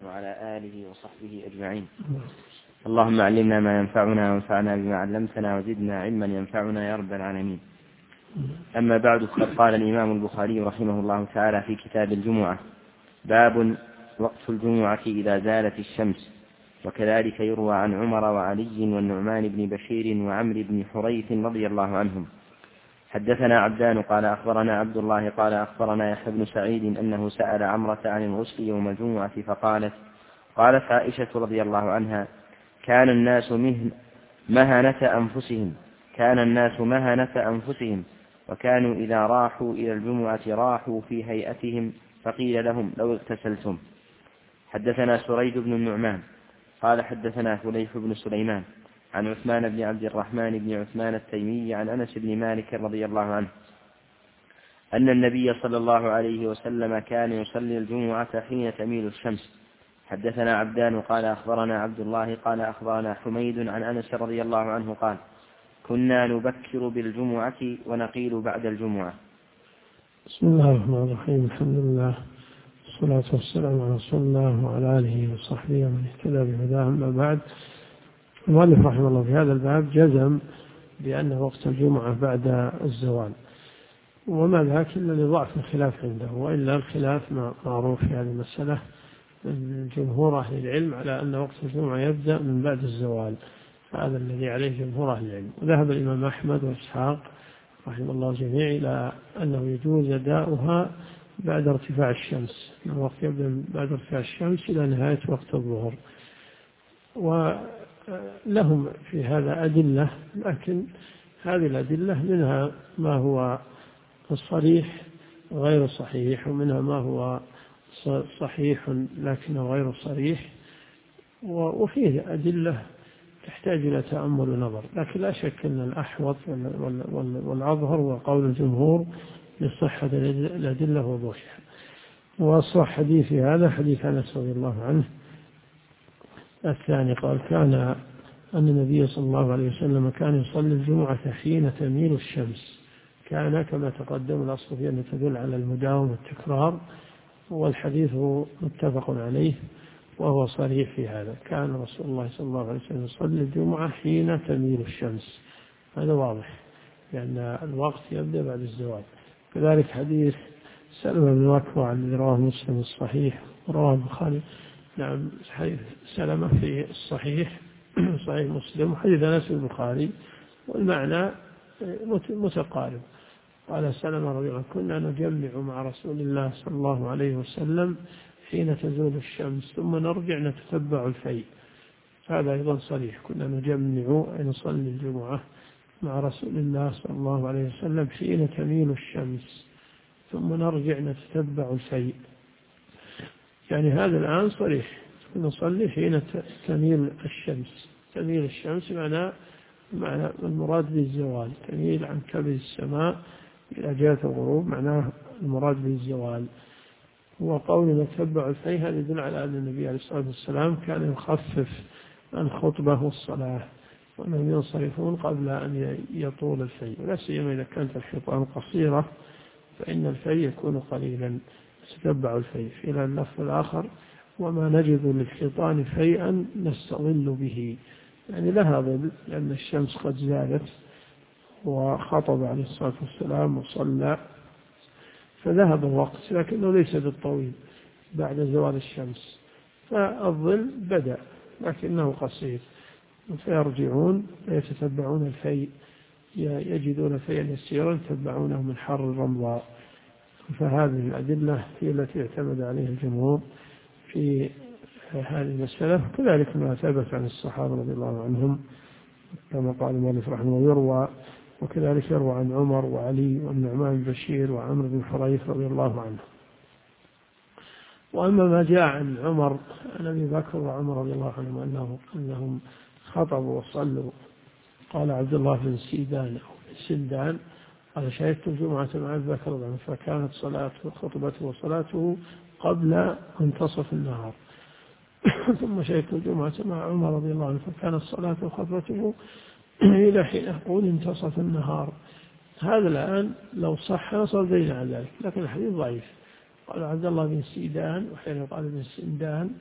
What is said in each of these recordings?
وعلى آله وصحبه أجمعين. اللهم علمنا ما ينفعنا وانفعنا بما علمتنا وزدنا علما ينفعنا يا رب العالمين. أما بعد، فقد قال الإمام البخاري رحمه الله تعالى في كتاب الجمعة: باب وقت الجمعة إذا زالت الشمس. وكذلك يروى عن عمر وعلي والنعمان بن بشير وعمرو بن حريث رضي الله عنهم. حدثنا عبدان قال أخبرنا عبد الله قال أخبرنا يحيى بن سعيد أنه سأل عمرة عن الغسل يوم الجمعة قالت عائشة رضي الله عنها: كان الناس مهنة أنفسهم وكانوا إذا راحوا إلى الجمعة راحوا في هيئتهم، فقيل لهم: لو اغتسلتم. حدثنا سريج بن النعمان قال حدثنا فليح بن سليمان عن عثمان بن عبد الرحمن بن عثمان التيمي عن أنس بن مالك رضي الله عنه أن النبي صلى الله عليه وسلم كان يصلي الجمعة حين تميل الشمس. حدثنا عبدان قال أخبرنا عبد الله قال أخبرنا حميد عن أنس رضي الله عنه قال: كنا نبكر بالجمعة ونقيل بعد الجمعة. بسم الله الرحمن الرحيم. الحمد لله والصلاة والسلام على رسول الله وعلى آله وصحبه ومن اهتدى بهداه. أما بعد، المؤلف رحمه الله في هذا الباب جزم بأن وقت الجمعة بعد الزوال، وما ذاك إلا لضعف الخلاف عنده، وإلا الخلاف معروف في هذه المسألة من جمهور أهل العلم على أن وقت الجمعة يبدأ من بعد الزوال. هذا الذي عليه جمهور أهل العلم. وذهب الإمام أحمد وإسحاق رحمه الله الجميع إلى أنه يجوز أداؤها بعد ارتفاع الشمس، الوقت يبدأ من بعد ارتفاع الشمس إلى نهاية وقت الظهر. ولهم في هذا أدلة، لكن هذه الأدلة منها ما هو الصريح غير صحيح، ومنها ما هو صحيح لكنه غير صريح، وفيه أدلة تحتاج إلى تأمل ونظر. لكن لا شك أن الأحوط والأظهر هو قول الجمهور لصحة الأدلة ووضوحها. وأصح حديث هذا حديث أنس رضي الله عنه الثاني قال: كان أن النبي صلى الله عليه وسلم كان يصلي الجمعة حين تميل الشمس. كان كما تقدم، الأصل في أن تدل على المداومة والتكرار، والحديث متفق عليه وهو صريح في هذا. كان رسول الله صلى الله عليه وسلم يصلي الجمعة حين تميل الشمس، هذا واضح لأن الوقت يبدأ بعد الزوال. كذلك حديث سلمة بن الأكوع الذي رواه مسلم الصحيح ورواه البخاري، نعم، سلمة في الصحيح صحيح مسلم، وحديث أنس البخاري والمعنى متقارب. قال سلمة رضي الله عنه: كنا نجمع مع رسول الله صلى الله عليه وسلم حين تزول الشمس ثم نرجع نتتبع الفيء. هذا أيضا صريح، كنا نجمع أي نصلي الجمعة مع رسول الله صلى الله عليه وسلم حين تميل الشمس ثم نرجع نتتبع الفيء. يعني هذا الآن صريح، نصلي حين تميل الشمس. تميل الشمس معنى المراد بالزوال، تميل عن كبد السماء إلى جهة الغروب، معناه المراد بالزوال. وقول نتبع الفيء هذا يدل على أن النبي عليه الصلاة والسلام كان يخفف الخطبة والصلاة، وأنهم ينصرفون قبل أن يطول الفيء، ولا سيما إذا كانت الحيطان قصيرة فإن الفيء يكون قليلا. تتبع الفيء. في اللفظ الآخر: وما نجد للحيطان فيئا نستظل به، يعني لها ظل لأن الشمس قد زالت، وخطب عليه الصلاة والسلام وصلى فذهب الوقت، لكنه ليس بالطويل بعد زوال الشمس، فالظل بدأ لكنه قصير، فيرجعون فيتتبعون الفيء، يجدون فيئا يسيرا يتبعونه من حر الرمضاء. فهذه الأدلة هي التي اعتمد عليها الجمهور في هذه المسألة. كذلك ما ثبت عن الصحابة رضي الله عنهم كما قال المؤلف رحمه الله، وكذلك يروى عن عمر وعلي والنعمان بن بشير وعمرو بن حريث رضي الله عنه. وأما ما جاء عن عمر عن أبي بكر وعمر رضي الله عنهم أنهم خطبوا وصلوا، قال عبد الله بن سندان قال: شهدت الجمعة مع أبي بكر رضي الله عنه فكانت خطبته وصلاته قبل منتصف النهار ثم شهدت الجمعة مع عمر رضي الله عنه فكانت صلاته وخطبته إلى حين يقول انتصف النهار. هذا الآن لو صح نصر دليل على ذلك، لكن الحديث ضعيف. قال عبد الله بن سيدان، وحين قال بن سندان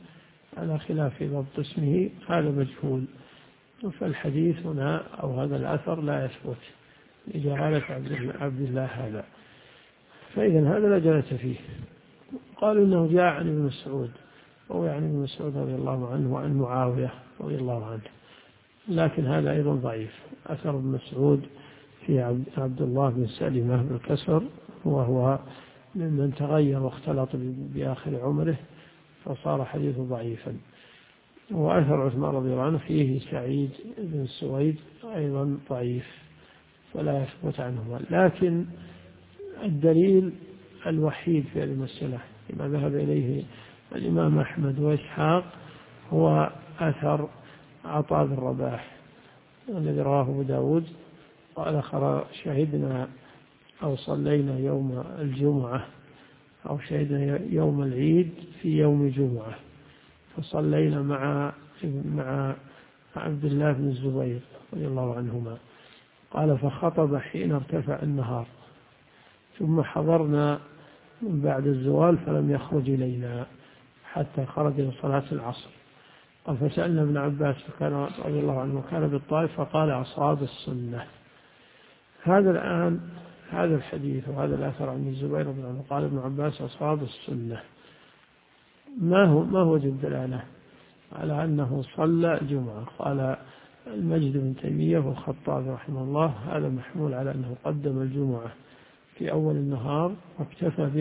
على خلاف ضبط اسمه هذا مجهول. فالحديث هنا أو هذا الأثر لا يثبت لجهالة عبد الله هذا، فإذا هذا لا جلة فيه. قالوا إنه جاء عن ابن مسعود، وهو يعني ابن مسعود رضي الله عنه وعن معاوية رضي الله عنه، لكن هذا أيضا ضعيف. أثر ابن مسعود في عبد الله بن سلمة بالكسر، وهو ممن تغير واختلط بآخر عمره فصار حديثه ضعيفا. وأثر عثمان رضي الله عنه فيه سعيد بن سويد أيضا ضعيف فلا يثبت عنهما. لكن الدليل الوحيد في هذه المسألة لما ذهب إليه الإمام أحمد وإسحاق هو أثر عطاء بن رباح الذي رواه أبو داود قال شهدنا أو صلينا يوم الجمعة أو شهدنا يوم العيد في يوم جمعة، فصلينا مع عبد الله بن الزبير رضي الله عنهما. قال فخطب حين ارتفع النهار، ثم حضرنا من بعد الزوال فلم يخرج إلينا حتى خرج لصلاة العصر. قال فسألنا ابن عباس فكان رضي الله عنه كان بالطائف فقال أصاب السنة. هذا الآن هذا الحديث وهذا الأثر عن الزبير رضي الله عنه قال ابن عباس أصاب السنة، ما هو الدلالة على أنه صلى الجمعة؟ قال المجد بن تيمية والخطابي رحمه الله هذا محمول على أنه قدم الجمعة في أول النهار واكتفى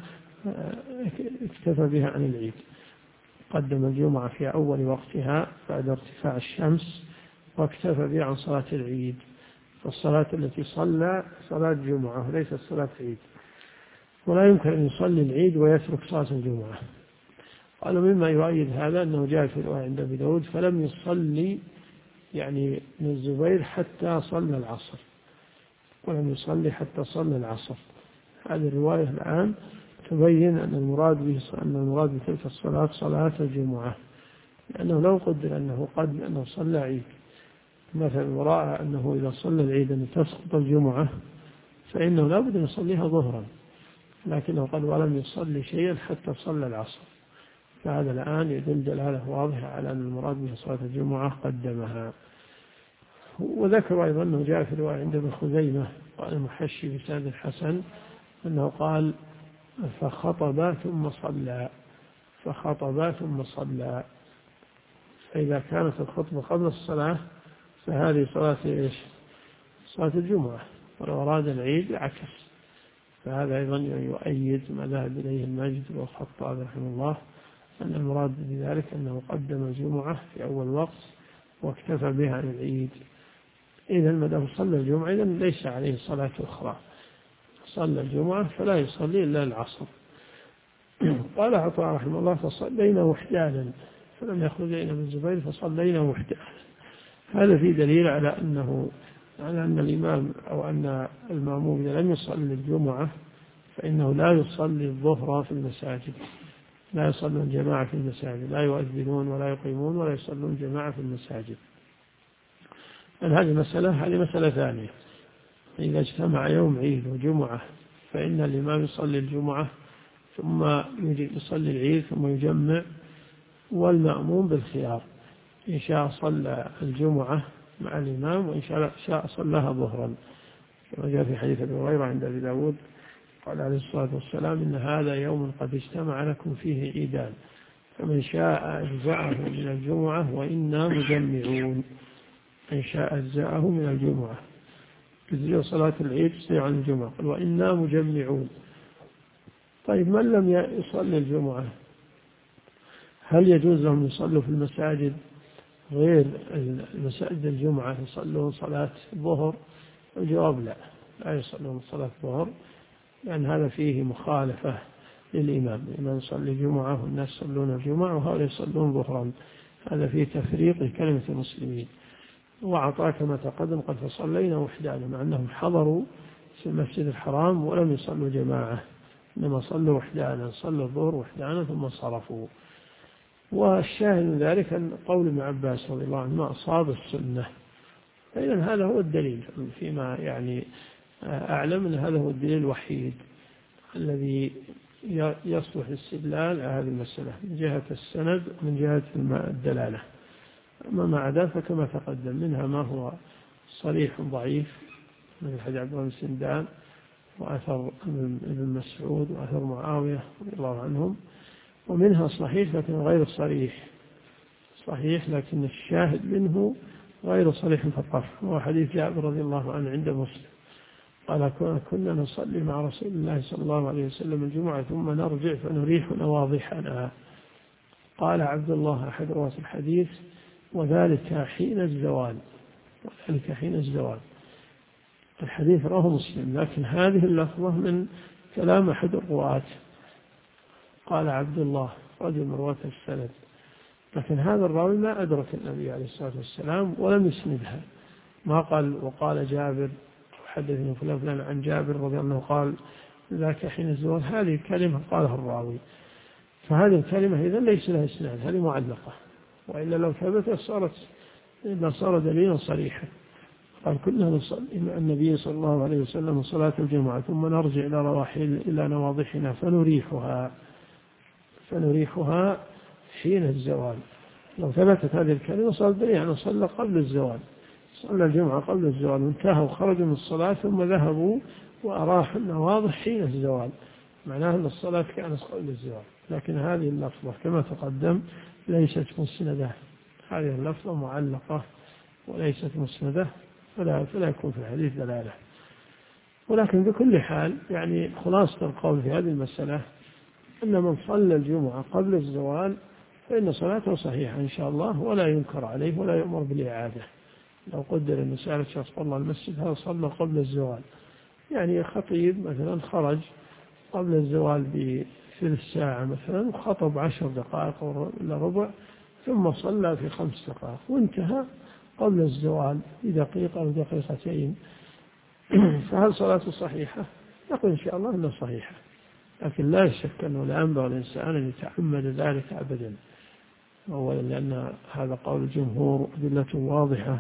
بها عن العيد. قدم الجمعة في أول وقتها بعد ارتفاع الشمس واكتفى بها عن صلاة العيد، فالصلاة التي صلى صلاة جمعة وليست صلاة عيد، ولا يمكن أن يصلي العيد ويترك صلاة الجمعة. قالوا مما يؤيد هذا أنه جاء في الرواية عند أبي داود فلم يصلي يعني من الزبير حتى صلى العصر، ولم يصلي حتى صلى العصر. هذه الرواية الآن تبين أن المراد بتلك الصلاة صلاة الجمعة، لأنه لو قدر أنه صلى عيد مثلا ورأى أنه إذا صلى العيد أن تسقط الجمعة فإنه لا بد أن يصليها ظهرا، لكنه قال ولم يصلي شيئا حتى صلى العصر. فهذا الآن يدل دلالة واضحة على أن المراد به صلاة الجمعة قدمها. وذكر أيضا أنه جاء في الرواية عند ابن خزيمة قال المحشي بسند الحسن أنه قال فخطب ثم صلى. فإذا كانت الخطبة قبل الصلاة فهذه صلاة الجمعة، ولو أراد العيد عكس. فهذا أيضا يؤيد ما ذهب إليه المجد والخطاب رحمه الله أن المراد بذلك أنه قدم الجمعة في أول وقت واكتفى بها عن العيد. إذا ما دام صلى الجمعة إذن ليس عليه صلاة أخرى، صلى الجمعة فلا يصلي إلا العصر. قال عطاء رحمه الله فصلينا وحدانا فلم يخرج إلينا من الزبير فصلينا وحدانا. هذا في دليل على أن الإمام أو أن المأموم إذا لم يصلي الجمعة فإنه لا يصلي الظهر في المساجد، لا يصلون جماعة في المساجد، لا يؤذنون ولا يقيمون ولا يصلون جماعة في المساجد. هذه مسألة ثانية. إذا اجتمع يوم عيد وجمعة فإن الإمام يصلي الجمعة ثم يصلي العيد ثم يجمع، والمأموم بالخيار إن شاء صلى الجمعة مع الإمام وإن شاء صلىها ظهرا، كما جاء في حديث أبي هريرة عند أبي داود قال عليه الصلاة والسلام إن هذا يوم قد اجتمع لكم فيه عيدان فمن شاء أجزأه من الجمعة وإنا مجمعون. إن شاء أجزأه من الجمعة تجزئ صلاة العيد تصير عن الجمعة، قال وإنا مجمعون. طيب من لم يصلي الجمعة هل يجوز لهم يصلوا في المساجد غير المساجد الجمعة يصلون صلاة الظهر؟ الجواب لا يصلون صلاة الظهر، لأن هذا فيه مخالفة للإمام. الإمام يصلي الجمعة والناس يصلون الجمعة وهؤلاء يصلون ظهرا، هذا فيه تفريق لكلمة المسلمين. وعطاء كما تقدم قد فصلينا وحدانا، مع أنهم حضروا في المسجد الحرام ولم يصلوا جماعة، إنما صلوا وحدانا، صلوا الظهر وحدانا ثم صرفوا. والشاهد من ذلك أن قول ابن عباس رضي الله عنه ما أصاب السنة، فإذا هذا هو الدليل فيما يعني أعلم أن هذا هو الدليل الوحيد الذي يصلح الاستدلال على هذه المسألة من جهة السند ومن جهة الدلالة. أما ما عدا فكما تقدم منها ما هو صريح ضعيف مثل حديث عبد الله بن سندان وأثر ابن مسعود وأثر معاوية رضي الله عنهم، ومنها صحيح لكن غير صريح، صحيح لكن الشاهد منه غير صريح في الرفع، هو حديث جابر رضي الله عنه عند مسلم قال كنا نصلي مع رسول الله صلى الله عليه وسلم الجمعة ثم نرجع فنريح نواضحنا. قال عبد الله أحد رواة الحديث وذلك حين الزوال، وذلك حين الزوال. الحديث رواه مسلم، لكن هذه اللفظة من كلام أحد الرواة، قال عبد الله رجل من رواة السند، لكن هذا الراوي ما أدرك النبي عليه الصلاة والسلام ولم يسندها، ما قال وقال جابر حدثني فلان عن جابر رضي الله عنه قال ذاك حين الزوال. هذه كلمة قالها الراوي، فهذه الكلمة إذا ليس لها إسناد، هذه معلقة، وإلا لو ثبتت صار دليلا صريحا. قال كنا نصلي مع النبي صلى الله عليه وسلم صلاة الجمعة ثم نرجع إلى نواضحنا فنريحها حين الزوال. لو ثبتت هذه الكلمة صار دليل يعني صلى قبل الزوال، صلى الجمعة قبل الزوال وانتهوا وخرجوا من الصلاة ثم ذهبوا وأراحوا النواضح حين الزوال، معناه أن الصلاة كانت قبل الزوال. لكن هذه اللفظة كما تقدم ليست مسندة، هذه اللفظة معلقة وليست مسندة، فلا يكون في الحديث دلالة. ولكن بكل حال يعني خلاصة القول في هذه المسألة أن من صلى الجمعة قبل الزوال فإن صلاته صحيحة إن شاء الله، ولا ينكر عليه ولا يؤمر بالإعادة. لو قدر أن سأل شخص والله المسجد هذا صلى قبل الزوال، يعني خطيب مثلا خرج قبل الزوال بثلث ساعة مثلا وخطب 10 دقائق إلى ربع ثم صلى في 5 دقائق وانتهى قبل الزوال بدقيقة أو دقيقتين، فهل صلاته صحيحة؟ نقول إن شاء الله أنها صحيحة، لكن لا شك أنه لا ينبغي الإنسان أن يتعمد ذلك أبدا، أولا لأن هذا قول الجمهور أدلة واضحة،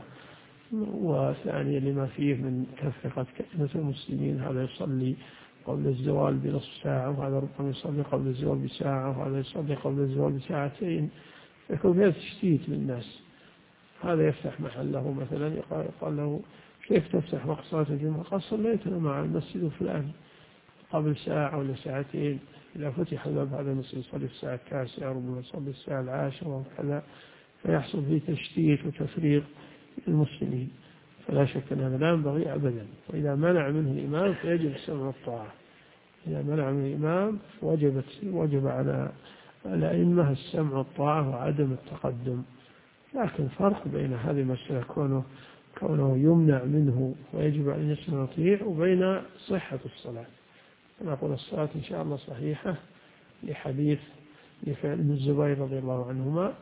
وثانيا لما فيه من تفرقة كلمة المسلمين، هذا يصلي قبل الزوال بنصف ساعة وهذا ربما يصلي قبل الزوال بساعة وهذا يصلي قبل الزوال بساعتين، يكون فيها تشتيت للناس. هذا يفتح محله مثلا يقال له كيف تفتح وقت صلاة الجمعة؟ قال صليتنا مع المسجد الفلاني قبل ساعة ولا ساعتين، إذا فتح باب هذا المسجد يصلي الساعة 9 ربما يصلي الساعة 10 وكذا، فيحصل فيه تشتيت وتفريق المسلمين، فلا شك أن هذا لا ينبغي أبدا. وإذا منع منه الإمام فيجب السمع والطاعة، إذا منع منه الإمام وجب على الأئمة السمع والطاعة وعدم التقدم. لكن فرق بين هذه المسألة كونه يمنع منه ويجب أن يسمع ويطيع، وبين صحة الصلاة. نقول الصلاة إن شاء الله صحيحة لحديث لفعل ابن الزبير رضي الله عنهما،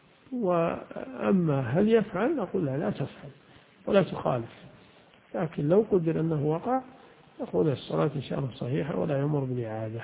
وأما هل يفعل نقول لا تفعل ولا تخالف، لكن لو قدر أنه وقع نقول الصلاة إن شاء الله صحيحة ولا يمر بالإعادة.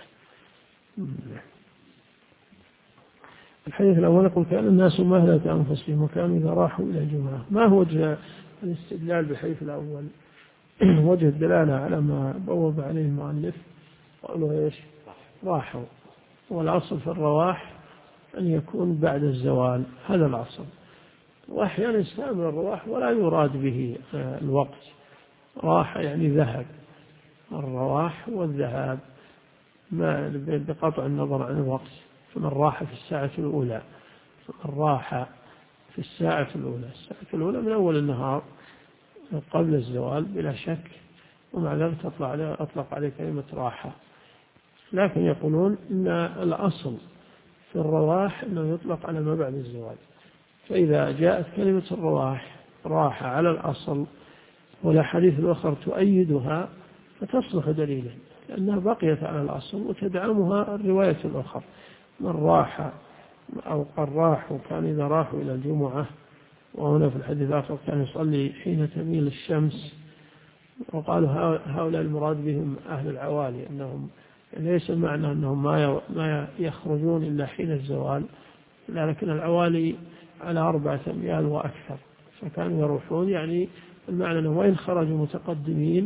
الحديث الأول يقول كان الناس مهلة أنفسهم وكانوا إذا راحوا إلى الجمعة. ما هو وجه الاستدلال بالحديث الأول؟ وجه الدلالة على ما بوب عليه المؤلف، قالوا إيش؟ راحوا، والأصل في الرواح أن يكون بعد الزوال، هذا الأصل. وأحيانا يستعمل الرواح ولا يراد به الوقت، راح يعني ذهب، الرواح والذهاب ما بقطع النظر عن الوقت. فمن راح في الساعة الأولى، فمن راح في الساعة الأولى من أول النهار قبل الزوال بلا شك، ومع ذلك أطلق عليه كلمة راحة. لكن يقولون إن الأصل في الرواح أنه يطلق على ما بعد الزوال، فإذا جاءت كلمة الرواح راحة على الأصل والأحاديث الأخرى تؤيدها فتصلح دليلا، لأنها بقيت على الأصل وتدعمها الرواية الأخرى. من راح أو قال راحوا كان إذا راحوا إلى الجمعة، وهنا في الحديث الآخر كان يصلي حين تميل الشمس، وقالوا هؤلاء المراد بهم أهل العوالي، أنهم ليس معنى أنهم ما يخرجون إلا حين الزوال، لكن العوالي على 4 أميال وأكثر، فكانوا يروحون، يعني المعنى أنه وإن خرجوا متقدمين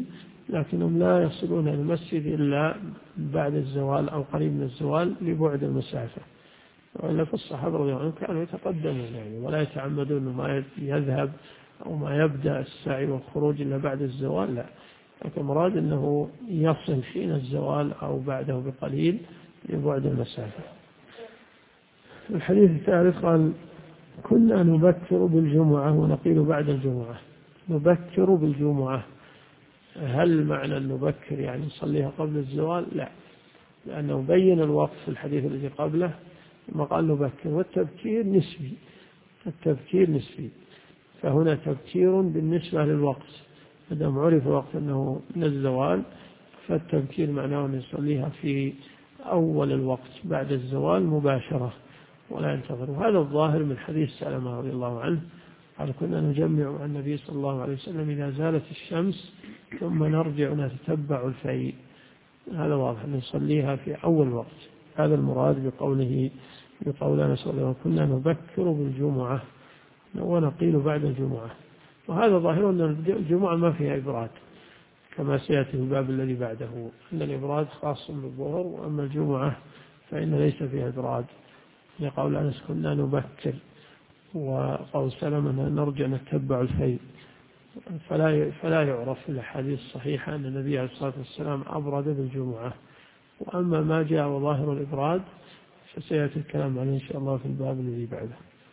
لكنهم لا يصلون إلى المسجد إلا بعد الزوال أو قريب من الزوال لبعد المسافة. وإلا في الصحابة رضي الله عنهم كانوا يتقدمون يعني ولا يتعمدون ما يذهب أو ما يبدأ السعي والخروج إلا بعد الزوال، لا، لكن مراد أنه يصل حين الزوال أو بعده بقليل لبعد المسافة. الحديث الثالث قال: كنا نبكر بالجمعة ونقيل بعد الجمعة. نبكر بالجمعة، هل معنى نبكر يعني نصليها قبل الزوال؟ لا، لأنه بين الوقت في الحديث الذي قبله ثم قال نبكر، والتبكير نسبي، التبكير نسبي، فهنا تبكير بالنسبة للوقت، مادام عرف الوقت أنه من الزوال فالتبكير معناه أن يصليها في أول الوقت بعد الزوال مباشرة ولا ينتظر. وهذا الظاهر من حديث سلمة رضي الله عنه قال: كنا نجمع مع النبي صلى الله عليه وسلم إذا زالت الشمس ثم نرجع نتتبع الفيء. هذا واضح أن نصليها في أول وقت. هذا المراد بقولنا صلى الله عليه وسلم: كنا نبكر بالجمعة ونقيل بعد الجمعة. وهذا ظاهر أن الجمعة ما فيها إبراد، كما سيأتي في الباب الذي بعده أن الإبراد خاص بالظهر، وأما الجمعة فإن ليس فيها إبراد، لقول أنس: كنا نبكر، وقول سلمة: نرجع نتبع الفيء. فلا يعرف في الأحاديث الصحيحة أن النبي عليه الصلاة والسلام أبرد بالجمعة. وأما ما جاء وظاهر الإبراد فسيأتي الكلام عنه إن شاء الله في الباب الذي بعده.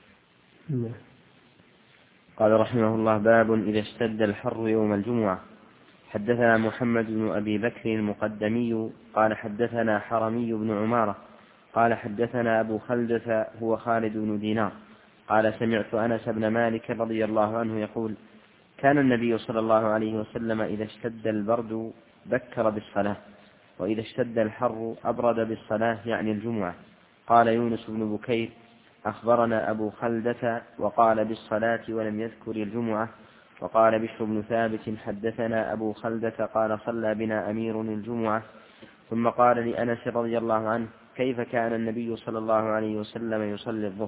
قال رحمه الله: باب إذا اشتد الحر يوم الجمعة. حدثنا محمد بن أبي بكر المقدمي قال حدثنا حرمي بن عمارة قال حدثنا أبو خلدة هو خالد بن دينار قال سمعت أنس بن مالك رضي الله عنه يقول: كان النبي صلى الله عليه وسلم إذا اشتد البرد بكر بالصلاة، وإذا اشتد الحر أبرد بالصلاة يعني الجمعة. قال يونس بن بكير: أخبرنا أبو خلدة وقال بالصلاة ولم يذكر الجمعة. وقال بشر بن ثابت: حدثنا أبو خلدة قال صلى بنا أمير الجمعة. ثم قال لأنس رضي الله عنه: كيف كان النبي صلى الله عليه وسلم يصلي الظهر؟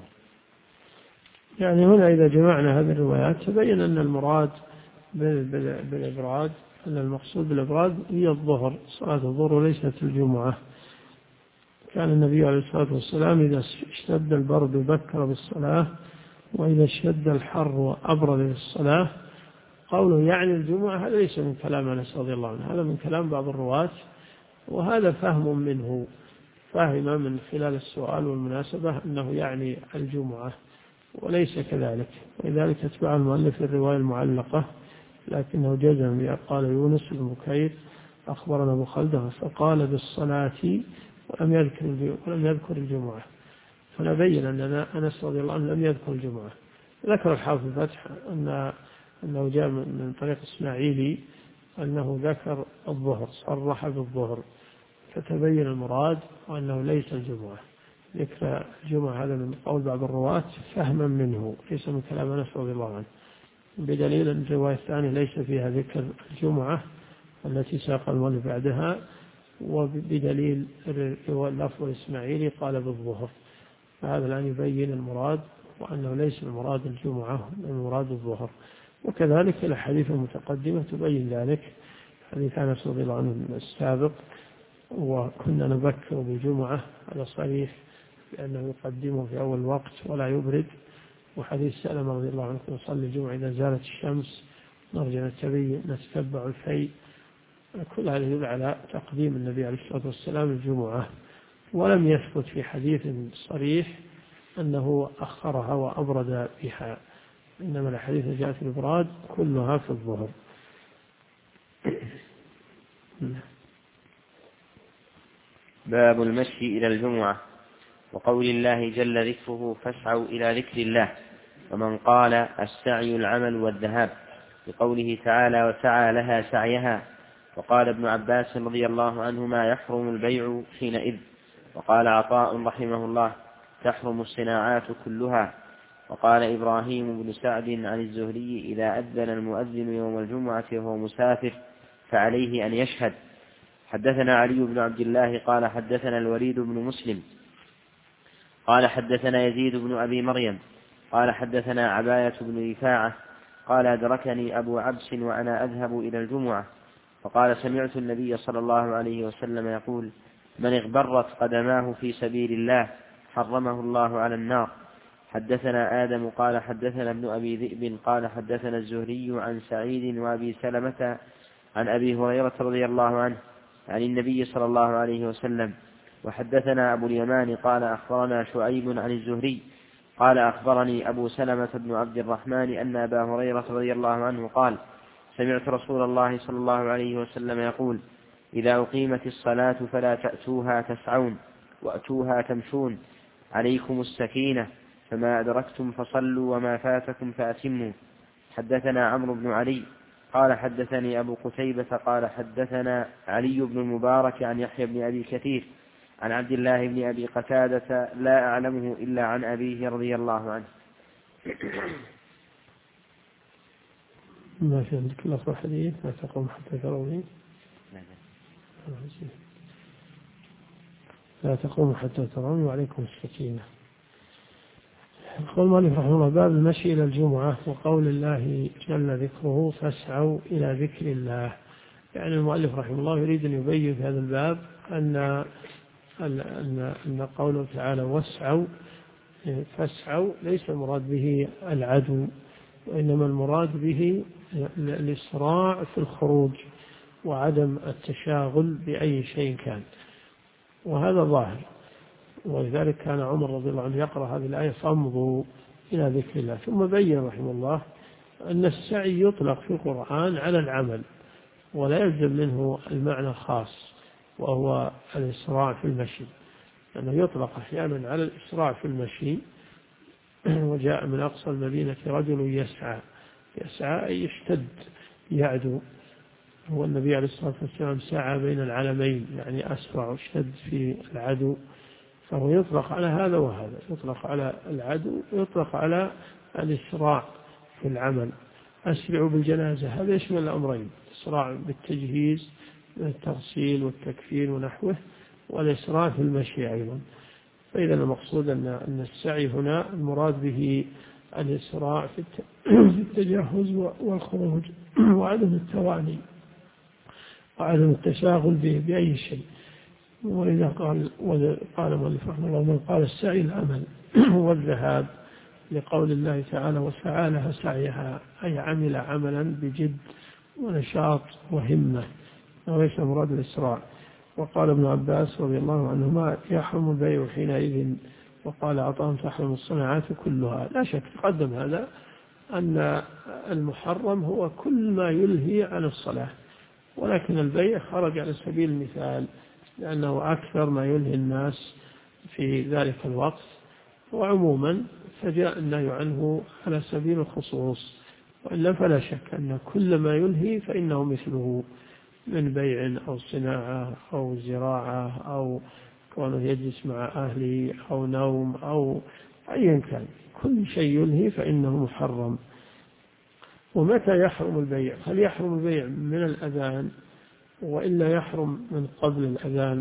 يعني هنا إذا جمعنا هذه الروايات تبين أن المراد بالإبراد، أن المقصود بالإبراد هي الظهر، صلاة الظهر وليست الجمعة. كان النبي عليه الصلاة والسلام إذا اشتد البرد بكر بالصلاة، وإذا اشتد الحر أبرد بالصلاة. قوله يعني الجمعة هذا ليس من كلام أنس رضي الله عنه، هذا من كلام بعض الرواة، وهذا فهم منه، فهم من خلال السؤال والمناسبة أنه يعني الجمعة، وليس كذلك. ولذلك اتبع المؤلف الرواية المعلقة، لكنه جزم قال يونس بن بكير أخبرنا أبو خلدة فقال بالصلاة ولم يذكر الجمعة. فنبين أن أنس رضي الله عنه لم يذكر الجمعة. ذكر الحافظ الفتح أنه جاء من طريق إسماعيلي أنه ذكر الظهر، صرح بالظهر، فتبين المراد وأنه ليس الجمعة. ذكر الجمعة هذا من قول بعض الرواة فهما منه، ليس من كلام أنس رضي الله عنه، بدليل أن الرواية الثانية ليس فيها ذكر الجمعة التي ساق المؤلف بعدها، وبدليل اللفظ الإسماعيلي قال بالظهر. فهذا الآن يبين المراد، وأنه ليس المراد الجمعة، المراد الظهر. وكذلك الأحاديث المتقدمة تبين ذلك، حديث أنس رضي الله عنه السابق: وكنا نبكر بالجمعة، هذا صريح بأنه يقدمه في أول وقت ولا يبرد. وحديث سلمة رضي الله عنه: نصلي الجمعة إذا زالت الشمس نرجع نتتبع الفيء. كل هذا يدل على تقديم النبي عليه الصلاة والسلام الجمعة، ولم يثبت في حديث صريح أنه أخرها وأبرد بها، إنما الحديث جاءت الإبراد كلها في الظهر. باب المشي إلى الجمعة. وقول الله جل ذكره: فاسعوا إلى ذكر الله. ومن قال: السعي العمل والذهاب، بقوله تعالى: وسعى لها سعيها. وقال ابن عباس رضي الله عنهما: يحرم البيع حينئذ. وقال عطاء رحمه الله: تحرم الصناعات كلها. وقال إبراهيم بن سعد عن الزهري: إذا أذن المؤذن يوم الجمعة وهو مسافر فعليه أن يشهد. حدثنا علي بن عبد الله قال حدثنا الوليد بن مسلم قال حدثنا يزيد بن أبي مريم قال حدثنا عباية بن رفاعة قال: أدركني أبو عبس وأنا أذهب إلى الجمعة، وقال سمعت النبي صلى الله عليه وسلم يقول من اغبرت قدماه في سبيل الله حرمه الله على النار. حدثنا آدم قال حدثنا ابن أبي ذئب قال حدثنا الزهري عن سعيد وأبي سلمة عن أبي هريرة رضي الله عنه عن النبي صلى الله عليه وسلم. وحدثنا أبو اليمان قال أخبرنا شعيب عن الزهري قال أخبرني أبو سلمة بن عبد الرحمن أن أبا هريرة رضي الله عنه قال سمعت رسول الله صلى الله عليه وسلم يقول إذا أقيمت الصلاة فلا تأتوها تسعون وأتوها تمشون عليكم السكينة فما أدركتم فصلوا وما فاتكم فأتموا. حدثنا عمرو بن علي قال حدثني أبو قتيبة قال حدثنا علي بن المبارك عن يحيى بن أبي كثير عن عبد الله بن أبي قتادة لا أعلمه إلا عن أبيه رضي الله عنه. ما في عندك لفظ حديث لا تقوم حتى تروني لا تقوم حتى تروني وعليكم السكينة. يقول المؤلف رحمه الله باب المشي إلى الجمعة وقول الله جل ذكره فاسعوا إلى ذكر الله. يعني المؤلف رحمه الله يريد أن يبين في هذا الباب أن قوله تعالى واسعوا فاسعوا ليس المراد به العدو، وإنما المراد به الإسراع في الخروج وعدم التشاغل بأي شيء كان، وهذا ظاهر. ولذلك كان عمر رضي الله عنه يقرأ هذه الآية فامضوا إلى ذكر الله. ثم بين رحمه الله أن السعي يطلق في القرآن على العمل ولا يلزم منه المعنى الخاص وهو الإسراع في المشي، لأنه يطلق أحيانا على الإسراع في المشي. وجاء من أقصى المدينة رجل يسعى أي يشتد يعدو، هو النبي عليه الصلاة والسلام سعى بين العلمين يعني أسرع واشتد في العدو، فهو يطلق على هذا وهذا، يطلق على العدو ويطلق على الإسراع في العمل. أسرعوا بالجنازة هذا يشمل الأمرين، الإسراع بالتجهيز التغسيل والتكفين ونحوه، والإسراع في المشي أيضا. فإذا المقصود أن السعي هنا المراد به الإسراع في التجهز والخروج وعدم التواني وعدم التشاغل بأي شيء. وإذا قال مؤلف رحمه الله من قال السعي العمل والذهاب لقول الله تعالى وسعى لها سعيها أي عمل عملا بجد ونشاط وهمة وليس مراد الإسراع. وقال ابن عباس رضي الله عنهما يحرم البيع حينئذ، وقال عطاء تحرم الصناعات كلها. لا شك تقدم هذا أن المحرم هو كل ما يلهي عن الصلاة، ولكن البيع خرج على سبيل المثال لأنه أكثر ما يلهي الناس في ذلك الوقت، وعموما فجاء النهي عنه على سبيل الخصوص. وإلا فلا شك أن كل ما يلهي فإنه مثله من بيع أو صناعة أو زراعة أو كونه يجلس مع أهله أو نوم أو أيا كان، كل شيء يلهي فإنه محرم. ومتى يحرم البيع؟ هل يحرم البيع من الأذان وإلا يحرم من قبل الأذان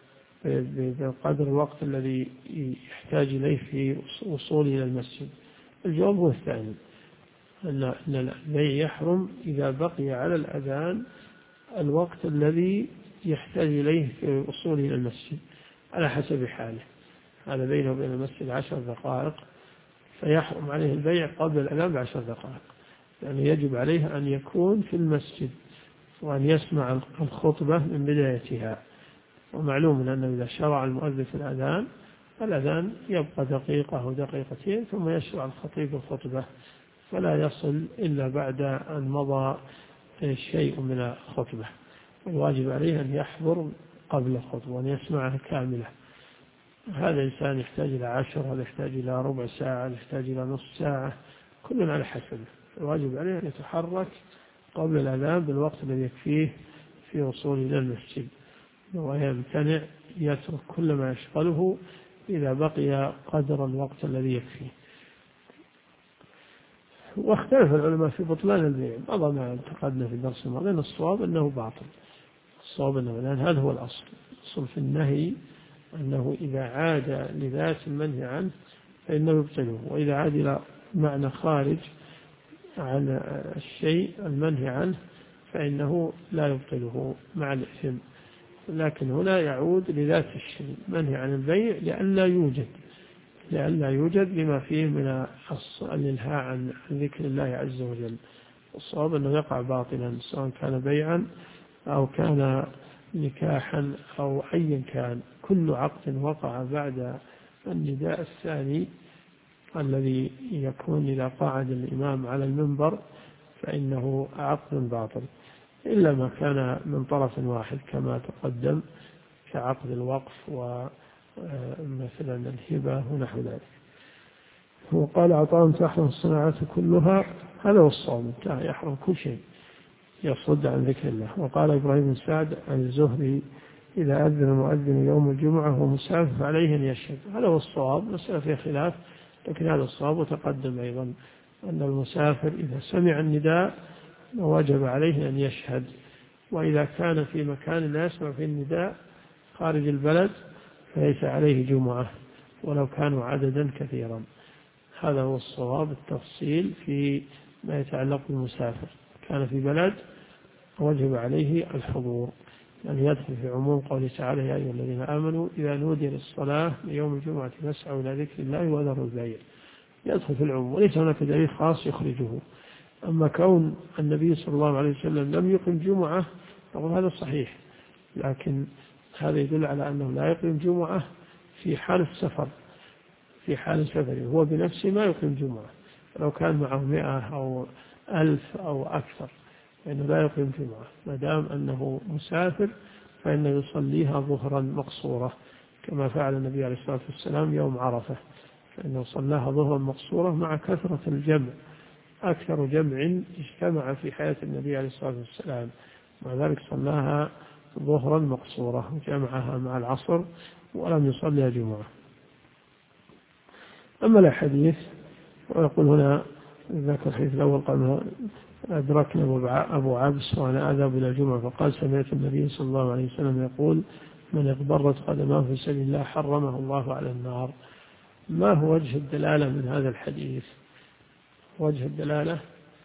بقدر الوقت الذي يحتاج إليه في وصوله إلى المسجد؟ الجواب هو الثاني، أن البيع يحرم إذا بقي على الأذان الوقت الذي يحتاج إليه في وصوله إلى المسجد على حسب حاله. هذا بينه وبين المسجد 10 دقائق، فيحرم عليه البيع قبل الأذان ب10 دقائق، يعني يجب عليه أن يكون في المسجد وأن يسمع الخطبة من بدايتها. ومعلوم أنه إذا شرع المؤذن في الأذان يبقى دقيقة أو دقيقتين ثم يشرع الخطيب الخطبة، فلا يصل إلا بعد أن مضى شيء من الخطبة. الواجب عليه أن يحضر قبل الخطبة وأن يسمعها كاملة. هذا الإنسان يحتاج إلى 10، هذا يحتاج إلى ربع ساعة، هذا يحتاج إلى نصف ساعة، كل على حسبه. الواجب عليه أن يتحرك قبل الأذان بالوقت الذي يكفيه في وصوله إلى المسجد، ويمتنع يترك كل ما يشغله إذا بقي قدر الوقت الذي يكفيه. واختلف العلماء في بطلان البيع، بعض ما انتقدنا في الدرس الماضي أن الصواب أنه باطل، الصواب أنه لأن هذا هو الأصل في النهي، أنه إذا عاد لذات المنهي عنه فإنه يبطله، وإذا عاد إلى معنى خارج عن الشيء المنهي عنه فإنه لا يبطله مع الإثم. لكن هنا يعود لذات الشيء، منهي عن البيع لئلا يوجد لما فيه من الإنهاء عن ذكر الله عز وجل. الصواب أنه يقع باطلا، سواء كان بيعا أو كان نكاحا أو أيا كان. كل عقد وقع بعد النداء الثاني الذي يكون إذا قعد الإمام على المنبر فإنه عقد باطل، إلا ما كان من طرف واحد كما تقدم كعقد الوقف ومثلا الهبة ونحو ذلك. وقال عطاء تحرم الصناعات كلها، هذا هو الصوم، يحرم كل شيء يصد عن ذكر الله. وقال إبراهيم بن سعد عن الزهري إذا أذن المؤذن يوم الجمعة ومسافر فعليه أن يشهد، هذا هو الصواب. مسألة في خلاف، لكن هذا الصواب. وتقدم أيضا أن المسافر إذا سمع النداء وجب عليه أن يشهد، وإذا كان في مكان لا يسمع في النداء خارج البلد فليس عليه جمعة ولو كانوا عددا كثيرا. هذا هو الصواب. التفصيل في ما يتعلق بالمسافر، كان في بلد وجب عليه الحضور، يعني يدخل في عموم قوله تعالى يا أيها الذين آمنوا إذا نودي للصلاة يوم الجمعة فاسعوا إلى ذكر الله وذروا البيع، يدخل في العموم وليس هناك دليل خاص يخرجه. أما كون النبي صلى الله عليه وسلم لم يقم جمعة نقول هذا صحيح، لكن هذا يدل على أنه لا يقيم جمعة في حال السفر، في حال سفره هو بنفسه ما يقيم جمعة، لو كان معه 100 أو 1000 أو أكثر فإنه لا يقيم جمعة. ما دام أنه مسافر فإنه يصليها ظهرا مقصورة كما فعل النبي عليه الصلاة والسلام يوم عرفة، فإنه صلاها ظهرا مقصورة مع كثرة الجمع، أكثر جمع اجتمع في حياة النبي عليه الصلاة والسلام، مع ذلك صلاها ظهرا مقصورة وجمعها مع العصر ولم يصلي جمعة. أما الحديث ويقول هنا ذاك الحديث الأول قال أدركنا أبو عبس وأنا أذهب إلى الجمعة فقال سمعت النبي صلى الله عليه وسلم يقول من اغبرت قدماه في سبيل الله حرمه الله على النار. ما هو وجه الدلالة من هذا الحديث؟ وجه الدلالة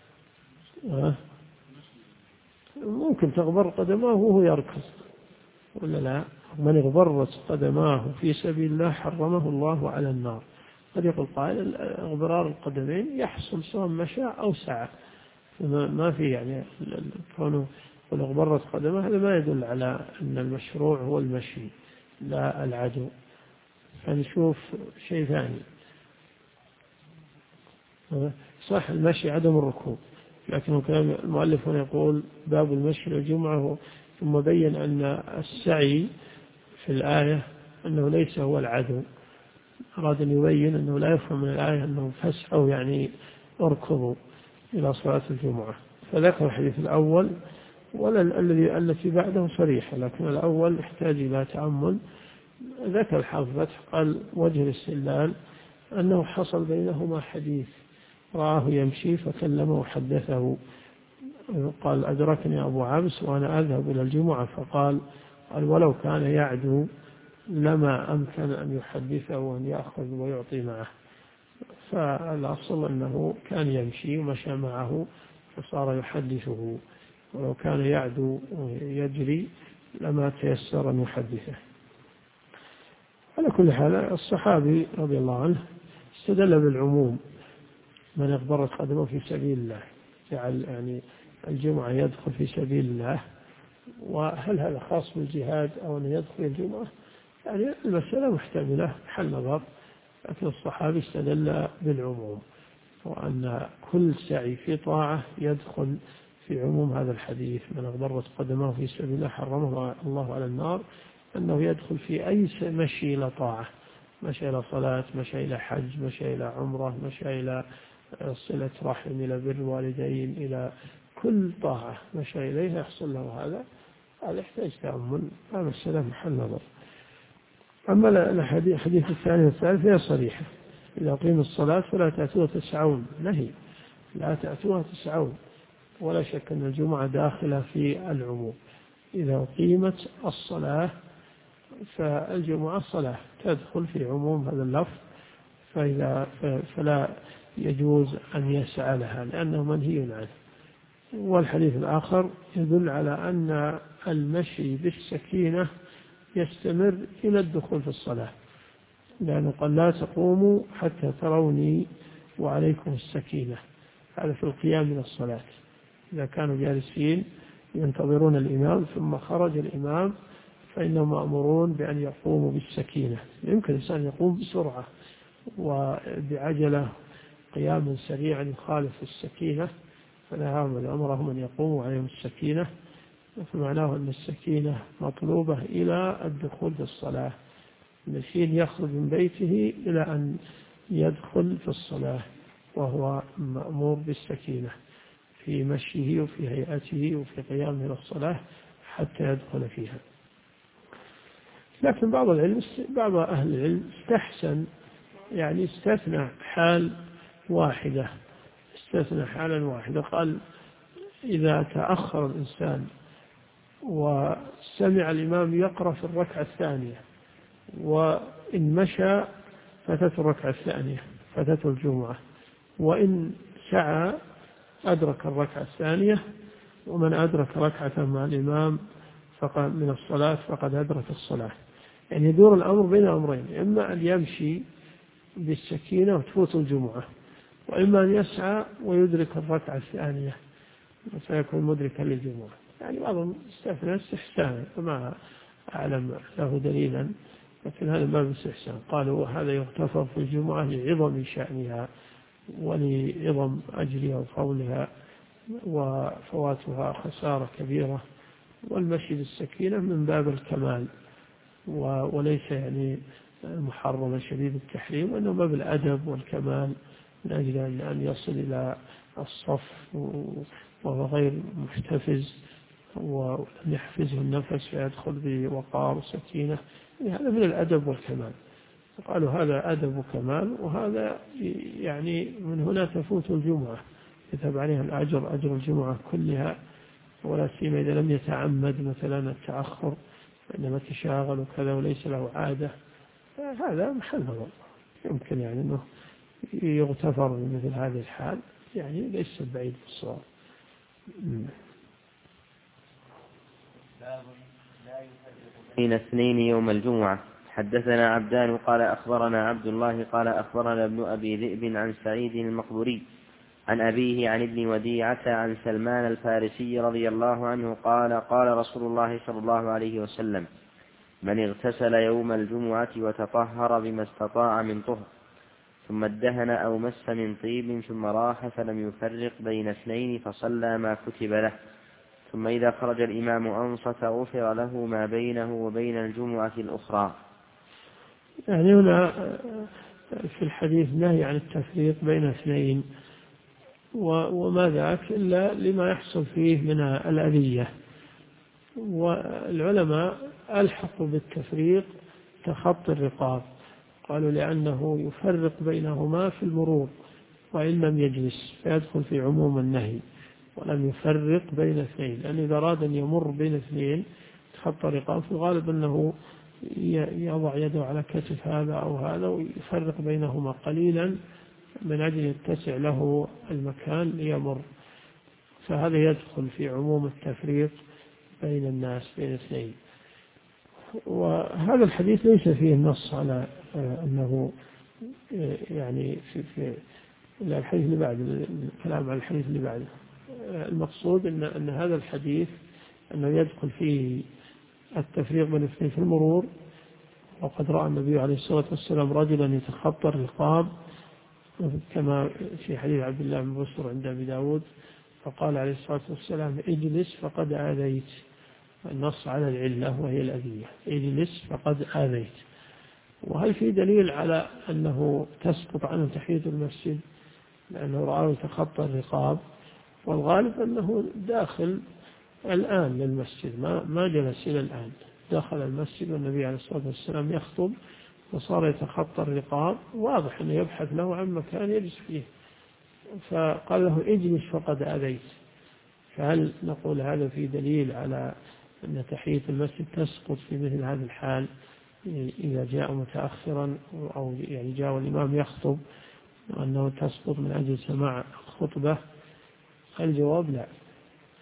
ممكن تغبر قدماه وهو يركض ولا لا؟ من اغبرت قدماه في سبيل الله حرمه الله على النار. قد يقول قائل اغبرار القدمين يحصل سواء مشى أو سعى، ما في يعني كونه اغبرت قدمه، هذا ما يدل على أن المشروع هو المشي لا العدو. فنشوف شيء ثاني، صح المشي عدم الركوب، لكن كلام المؤلف هنا يقول باب المشي للجمعة، ثم بين أن السعي في الآية أنه ليس هو العدو، أراد أن يبين أنه لا يفهم من الآية أنه فسعوا يعني اركضوا إلى صلاة الجمعة. فذكر الحديث الأول التي بعده صريحة، لكن الأول يحتاج إلى تأمل. ذكر الحافظ قال وجه الاستدلال أنه حصل بينهما حديث، رآه يمشي فكلمه وحدثه، قال أدركني أبو عبس وأنا أذهب إلى الجمعة فقال ولو كان يعدو لما أمكن أن يحدثه وأن يأخذ ويعطي معه. فالأصل أنه كان يمشي ومشى معه فصار يحدثه، ولو كان يعدو يجري لما تيسر أن يحدثه. على كل حال الصحابي رضي الله عنه استدل بالعموم من اغبرت قدمه في سبيل الله، جعل يعني الجمعة يدخل في سبيل الله. وهل هذا خاص بالجهاد أو أن يدخل الجمعة؟ يعني المسألة محتملة حل نظر، لكن الصحابي استدل بالعموم، وأن كل سعي في طاعة يدخل في عموم هذا الحديث من اغبرت قدمه في سبيل الله حرمه الله على النار، أنه يدخل في أي مشي إلى طاعة، مشي إلى صلاة، مشي إلى حج، مشي إلى عمرة، مشي إلى صلة رحم، إلى بر والدين، إلى كل طاعة مشي إليها يحصل له هذا يحتاج تأمل، هذا السلام محل نظر. أما الحديث الثاني والثالث هي صريحة، إذا قيم الصلاة فلا تأتوها تسعون، نهي لا تأتوها تسعون، ولا شك أن الجمعة داخلة في العموم. إذا قيمت الصلاة فالجمعة صلاة تدخل في عموم هذا اللفظ، فلا يجوز أن يسعى لها لأنه منهي عنه. والحديث الآخر يدل على أن المشي بالسكينة يستمر إلى الدخول في الصلاة، لأنه قال لا تقوموا حتى تروني وعليكم السكينة. هذا في القيام من الصلاة، إذا كانوا جالسين ينتظرون الإمام ثم خرج الإمام فإنهم مأمورون بأن يقوموا بالسكينة. يمكن الإنسان يقوم بسرعة وبعجلة قياما سريعا يخالف السكينة، فنهاهم أمرهم أن يقوموا عليهم السكينة، فمعناه أن السكينة مطلوبة إلى الدخول في الصلاة، الذي يخرج من بيته إلى أن يدخل في الصلاة وهو مأمور بالسكينة في مشيه وفي هيئته وفي قيامه إلى الصلاة حتى يدخل فيها. لكن بعض أهل العلم استحسن، يعني استثنى حال واحدة، استثنى حالا واحدة، قال إذا تأخر الإنسان وسمع الإمام يقرأ في الركعة الثانية وإن مشى فاتته الركعة الثانية فاتته الجمعة، وإن سعى أدرك الركعة الثانية، ومن أدرك ركعة مع الإمام فقد من الصلاة فقد أدرك الصلاة. يعني يدور الأمر بين أمرين، إما أن يمشي بالسكينة وتفوت الجمعة، وإما أن يسعى ويدرك الركعة الثانية فيكون مدركا للجمعة. يعني بعضهم استثنى استحسانا وما أعلم له دليلا، لكن هذا ما باستحسان. قالوا هذا يغتفر في الجمعة لعظم شأنها ولعظم أجرها وفضلها، وفواتها خسارة كبيرة، والمشي بالسكينة من باب الكمال وليس يعني محرما شديد التحريم، وإنه باب الأدب والكمال من أجل أن يصل إلى الصف وهو غير محتفز ولم يحفزه النفس فيدخل بوقار وسكينة. يعني هذا من الأدب والكمال. قالوا هذا أدب وكمال، وهذا يعني من هنا تفوت الجمعة يتبع عليها الأجر، أجر الجمعة كلها، ولا سيما إذا لم يتعمد مثلا التأخر إنما تشاغل وكذا وليس له عادة، هذا محل نظر. يمكن يعني أنه يغتفر من مثل هذه الحال، يعني ليس بعيد في الصواب. بين اثنين يوم الجمعة. حدثنا عبدان قال أخبرنا عبد الله قال أخبرنا ابن أبي ذئب عن سعيد المقبوري عن أبيه عن ابن وديعة عن سلمان الفارسي رضي الله عنه قال قال رسول الله صلى الله عليه وسلم: من اغتسل يوم الجمعة وتطهر بما استطاع من طهر ثم ادهن أو مس من طيب ثم راح فلم يفرق بين اثنين فصلى ما كتب له، ثم إذا خرج الإمام أنصت غفر له ما بينه وبين الجمعة الأخرى. يعني هنا في الحديث نهي عن التفريق بين اثنين، وما ذاك إلا لما يحصل فيه من الأذية. والعلماء ألحقوا بالتفريق تخطي الرقاب، قالوا لأنه يفرق بينهما في المرور وإن لم يجلس فيدخل في عموم النهي، ولم يفرق بين اثنين، لأن إذا أراد أن يمر بين اثنين تخطى الرقاب في الغالب أنه يضع يده على كتف هذا أو هذا ويفرق بينهما قليلا من أجل يتسع له المكان ليمر، فهذا يدخل في عموم التفريق بين الناس بين اثنين. وهذا الحديث ليس فيه النص على أنه يعني في الحديث اللي بعد الكلام عن الحديث اللي بعده، المقصود أن هذا الحديث أنه يدخل فيه التفريق بين الاثنين في المرور. وقد رأى النبي عليه الصلاة والسلام رجلا يتخطى الرقاب كما في حديث عبد الله بن بصر عند أبي داود، فقال عليه الصلاة والسلام: اجلس فقد آذيت. النص على العلة وهي الأذية، اجلس فقد آذيت. وهل في دليل على أنه تسقط عنه تحية المسجد لأنه رآه يتخطى الرقاب؟ والغالب أنه داخل الآن للمسجد، ما جلس إلى الآن، دخل المسجد والنبي عليه الصلاة والسلام يخطب وصار يتخطى الرقاب، واضح أنه يبحث له عن مكان يجلس فيه، فقال له: اجلس فقد آذيت. فهل نقول هذا في دليل على أن تحية المسجد تسقط في مثل هذه الحال إذا جاء متأخرا أو يعني جاء والإمام يخطب، وأنه تسقط من أجل سماع الخطبة؟ الجواب لا،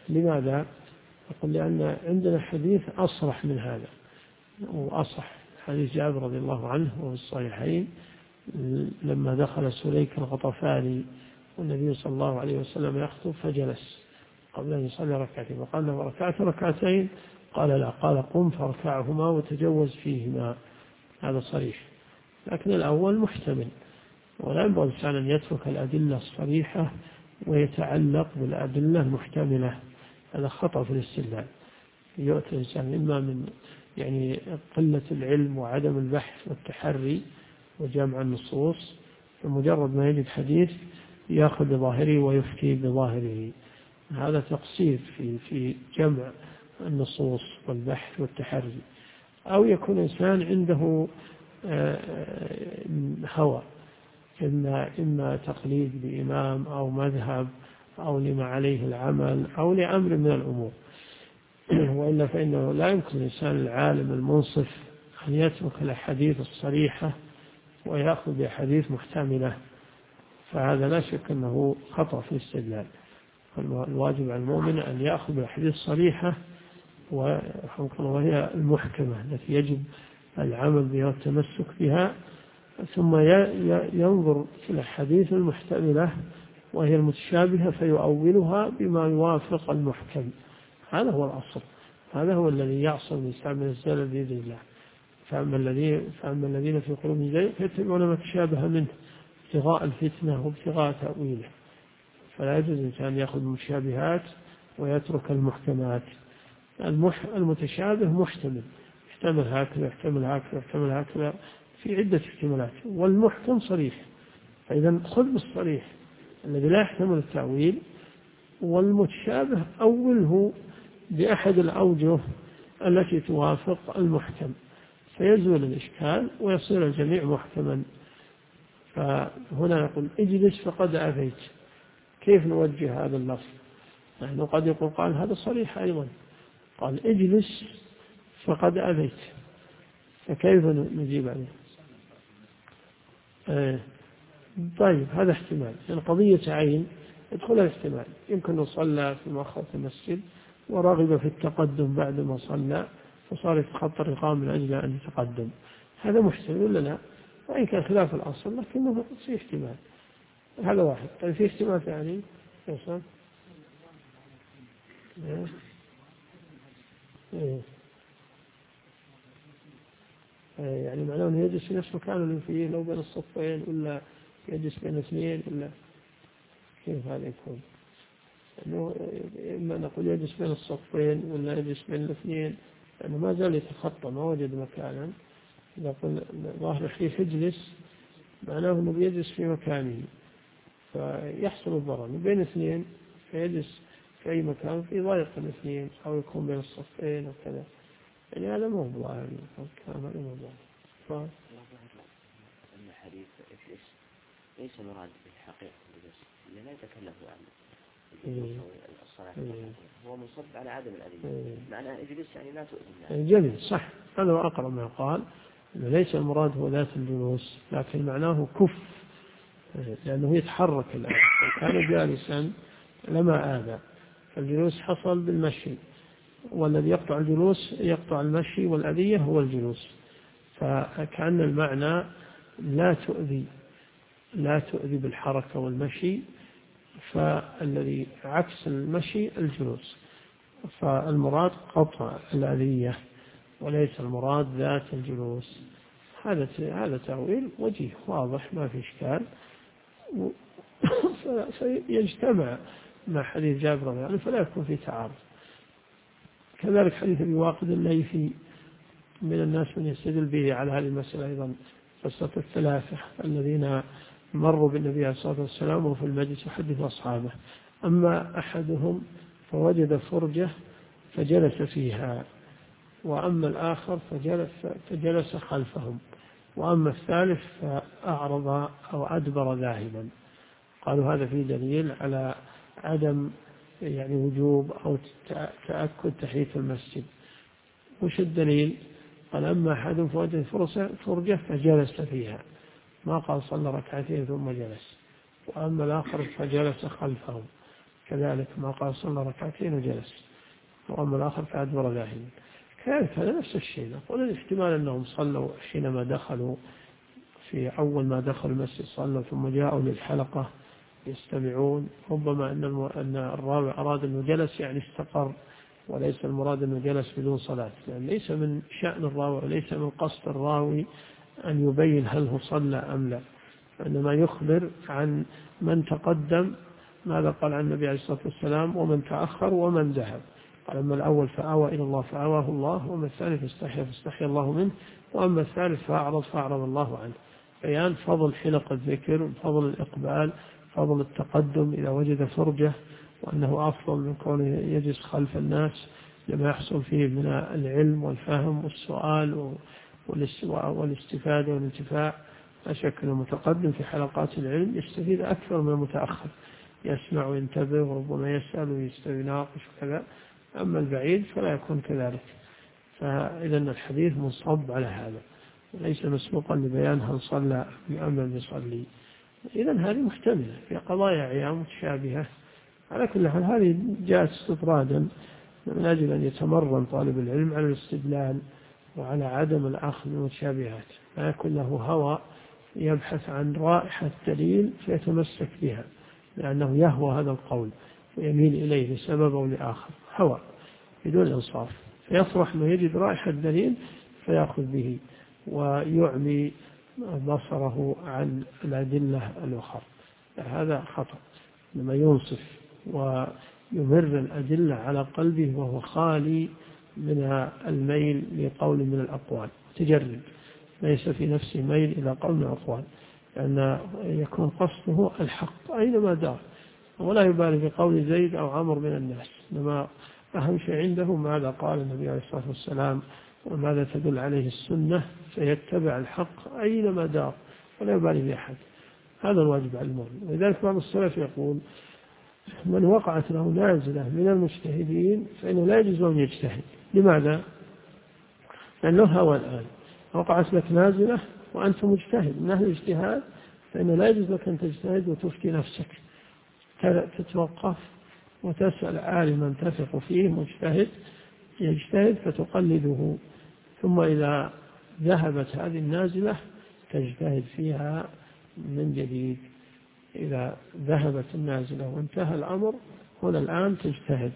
لماذا؟ يقول لأن عندنا حديث أصرح من هذا وأصح، حديث جابر رضي الله عنه وفي الصحيحين لما دخل سليك الغطفاني والنبي صلى الله عليه وسلم يخطب فجلس قبل أن يصلي ركعتين، وقال له ركعت ركعتين؟ قال لا، قال قم فاركعهما وتجوز فيهما. هذا صريح، لكن الأول محتمل، ولا ينبغي الإنسان أن يترك الأدلة الصريحة ويتعلق بالأدلة المحتملة، هذا خطأ في الاستدلال. يؤتي الإنسان إما من قلة العلم وعدم البحث والتحري وجمع النصوص، فمجرد ما يجد حديث يأخذ بظاهره ويفتي بظاهره، هذا تقصير في جمع النصوص والبحث والتحري. أو يكون إنسان عنده هوى، إما تقليد بإمام أو مذهب أو لما عليه العمل أو لأمر من الأمور، وإلا فإنه لا يمكن الإنسان العالم المنصف أن يترك الأحاديث الصريحة ويأخذ بأحاديث محتملة، فهذا لا شك أنه خطأ في الاستدلال. الواجب على المؤمن أن يأخذ بالأحاديث الصريحة وهي المحكمة التي يجب العمل بها والتمسك بها، ثم ينظر في الأحاديث المحتملة وهي المتشابهة فيؤولها بما يوافق المحكم. هذا هو الأصل، هذا هو الذي يعصم الإنسان من الزلل بإذن الله. فأما الذين في قلوبهم زيغ فيتبعون ما تشابه منه ابتغاء الفتنة وابتغاء تأويله، فلا يجوز الإنسان يأخذ المتشابهات ويترك المحكمات. المتشابه محتمل، يحتمل هكذا يحتمل هكذا يحتمل هكذا في عدة احتمالات، والمحكم صريح، فإذا خذ بالصريح الذي لا يحتمل التأويل، والمتشابه أوله بأحد الأوجه التي توافق المحكم، فيزول الإشكال ويصير الجميع محكما. فهنا يقول اجلس فقد أبيت، كيف نوجه هذا اللفظ؟ نحن قد يقول قال هذا صريح أيضا، قال اجلس فقد أبيت، فكيف نجيب عليه؟ طيب هذا احتمال، يعني قضية عين يدخل الاحتمال، يمكن صلى في مؤخرة المسجد ورغب في التقدم بعد ما صلى فصار يتخطى الرقام من أجل أن يتقدم، هذا محتمل ولا لا؟ وإن كان خلاف الأصل لكنه في احتمال، هذا واحد. طيب في احتمال ثاني يصل يعني معناه أنه يجلس في نفس مكان اللي فيه لو بين الصفين، ولا يجلس بين اثنين، ولا كيف هذا يكون؟ أنه إما نقول يجلس بين الصفين ولا يجلس بين الاثنين، لأنه ما زال يتخطى ما وجد مكانا. إذا قلنا ظاهر الحديث يجلس معناه أنه بيجلس في مكانه فيحصل الضرر بين اثنين، فيجلس في أي مكان في ضيق الاثنين، أو يكون بين الصفين وكذا، يعني هذا مو ظاهر الكلام، هذا مو ظاهر. أن حديث إفلس ليس مراد بالحقيقة الجلوس، لا يتكلم عن الصلاة، هو منصب على عدم الأذية، معناه اجلس يعني لا تؤذي الناس. جميل، صح، هذا هو أقرب ما قال، ليس المراد هو ذات الجلوس، لكن معناه كف، لأنه يتحرك الآن، كان جالسا لما آذى، فالجلوس حصل بالمشي، والذي يقطع الجلوس يقطع المشي، والأذية هو الجلوس، فكأن المعنى لا تؤذي بالحركة والمشي، فالذي عكس المشي الجلوس، فالمراد قطع الأذية وليس المراد ذات الجلوس. هذا تأويل وجيه واضح ما في إشكال، فيجتمع مع حديث جابر رضي الله عنه فلا يكون في تعارض. كذلك حديث أبي واقد الليثي من الناس من يستدل به على هذه المسألة أيضا، قصة الثلاثة الذين مروا بالنبي عليه الصلاة والسلام وفي المجلس يحدث أصحابه، أما أحدهم فوجد فرجة فجلس فيها، وأما الآخر فجلس خلفهم، وأما الثالث فأعرض أو أدبر ذاهبا. قالوا هذا فيه دليل على عدم وجوب أو تأكد تحية المسجد. وش الدليل؟ قال أما أحدهم فوجد فرجة فجلس فيها، ما قال صلى ركعتين ثم جلس، وأما الآخر فجلس خلفهم، كذلك ما قال صلى ركعتين وجلس، وأما الآخر فأدبر ذاهبا. كذلك هذا نفس الشيء. نقول الاحتمال أنهم صلوا حينما دخلوا، في أول ما دخلوا المسجد صلوا ثم جاءوا للحلقة يستمعون، ربما أن الراوي أراد أنه جلس يعني استقر، وليس المراد أنه جلس بدون صلاة، لأن ليس من شأن الراوي وليس من قصد الراوي أن يبين هل هو صلى أم لا، إنما يخبر عن من تقدم ماذا قال عن النبي عليه الصلاة والسلام، ومن تأخر ومن ذهب. قال أما الأول فآوى إلى الله فآواه الله، وأما الثاني فاستحيا الله منه، وأما الثالث فأعرض الله عنه. بيان فضل حلق الذكر، فضل الإقبال، فضل التقدم إذا وجد فرجة، وأنه أفضل من كونه يجلس خلف الناس لما يحصل فيه من العلم والفهم والسؤال والاستفادة والانتفاع. لا شك أن المتقدم في حلقات العلم يستفيد أكثر من المتأخر، يسمع وينتبه وربما يسأل ويناقش وكذا، أما البعيد فلا يكون كذلك. فإذا الحديث منصب على هذا، وليس مسبوقا لبيان هل صلى أم لم يصلي. إذا هذه محتملة في قضايا عيام متشابهة. على كل حال هذه جاءت استطرادا من أجل أن يتمرن طالب العلم على الاستدلال وعلى عدم الأخذ من المتشابهات، لا يكون له هوى يبحث عن رائحة دليل فيتمسك بها، لأنه يهوى هذا القول ويميل إليه لسبب أو لآخر، هوى بدون إنصاف، فيصرح أنه يجد رائحة دليل فيأخذ به ويعمي بصره عن الأدلة الأخرى. هذا خطأ. لما ينصف ويمر الأدلة على قلبه وهو خالي من الميل لقول من الأقوال، تجرب ليس في نفسه ميل إلى قول من الأقوال، لأن يكون قصده الحق أينما دار، ولا يبالي بقول زيد أو عمرو من الناس، إنما أهم شيء عنده ماذا قال النبي عليه الصلاة والسلام وماذا تدل عليه السنة، فيتبع الحق أينما دار ولا يبالي بأحد. هذا الواجب على المؤمن. ولذلك بعض السلف يقول من وقعت له نازلة من المجتهدين فإنه لا يجوز أن يجتهد. لماذا؟ لأنه هوى الآن. وقعت لك نازلة وأنت مجتهد من أهل الاجتهاد، فإنه لا يجوز لك أن تجتهد وتفتي نفسك، تتوقف وتسأل عالما تثق فيه مجتهد يجتهد فتقلده، ثم إذا ذهبت هذه النازلة تجتهد فيها من جديد. إذا ذهبت النازلة وانتهى الأمر هنا الآن تجتهد،